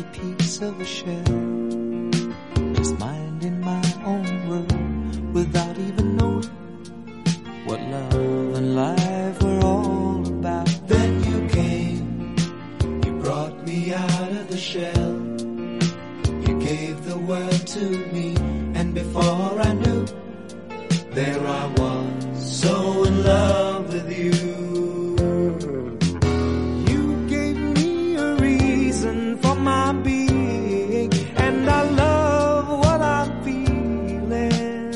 piece of a shell, just minding my own world without even knowing what love and life were all about. Then you came, you brought me out of the shell, you gave the word to me, and before I knew, there I was, so in love with you. You gave me a reason for my being, and I love what I'm feeling.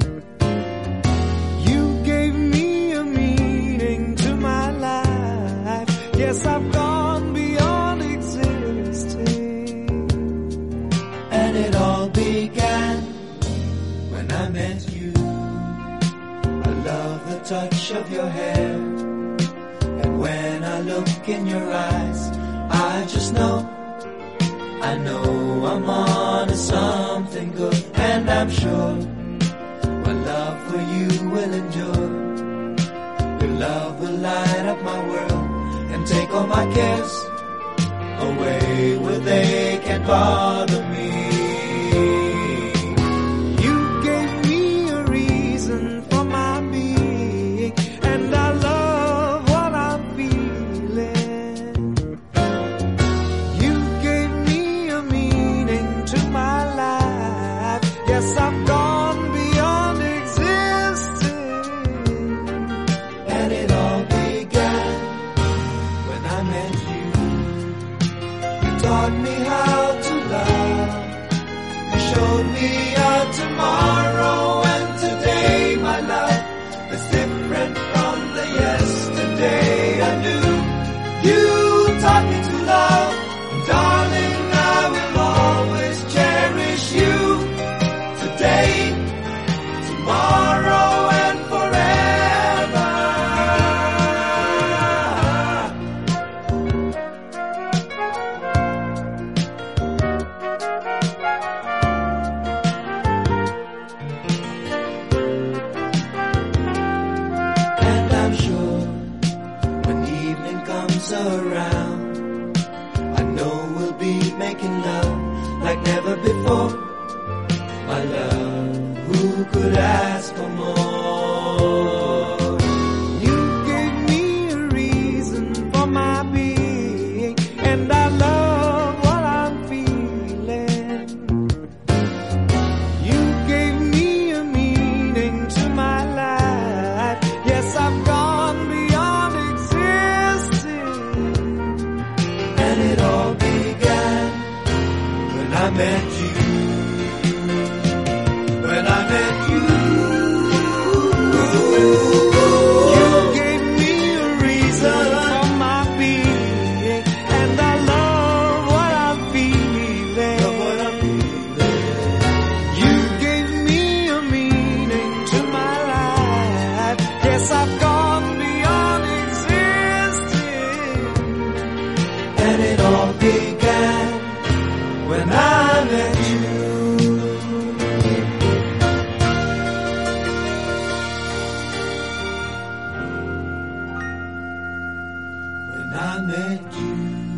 You gave me a meaning to my life. Yes, I've gone beyond existing. And it all began when I met you. I love the touch of your hair, and when I look in your eyes, I just know, I know I'm on to something good. And I'm sure my love for you will endure. Your love will light up my world and take all my cares away where they can't bother me. You gave me a reason for my being, and I love what I'm feeling. You gave me a meaning to my life. Yes, I've gone beyond existing. And it all began when I met you. You taught me how to love. You showed me a tomorrow and today, my love, is different from the yesterday I knew. You taught me to love, darling, I will always cherish you. Today, tomorrow, and forever. And I'm sure when evening comes around, I know we'll be making love like never before. My love, who could ask for more? You gave me a reason for my being, and I love what I'm feeling. You gave me a meaning to my life. Yes, I've gone beyond existing. And it all began when I met you. When I met you, you gave me a reason for my being, and I love what I'm feeling. You gave me a meaning to my life. Yes, I've gone beyond existing. And it all began when I met you. When I met you.